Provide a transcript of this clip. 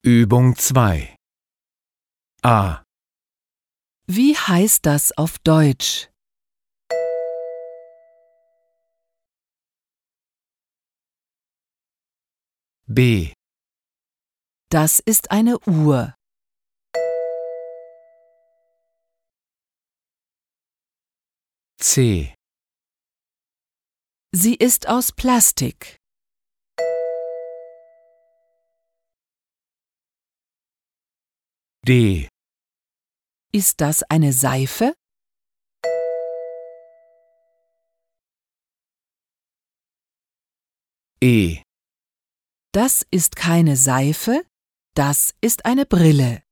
Übung 2 A. Wie heißt das auf Deutsch? B. Das ist eine Uhr. C. Sie ist aus Plastik. D. Ist das eine Seife? E. Das ist keine Seife, das ist eine Brille.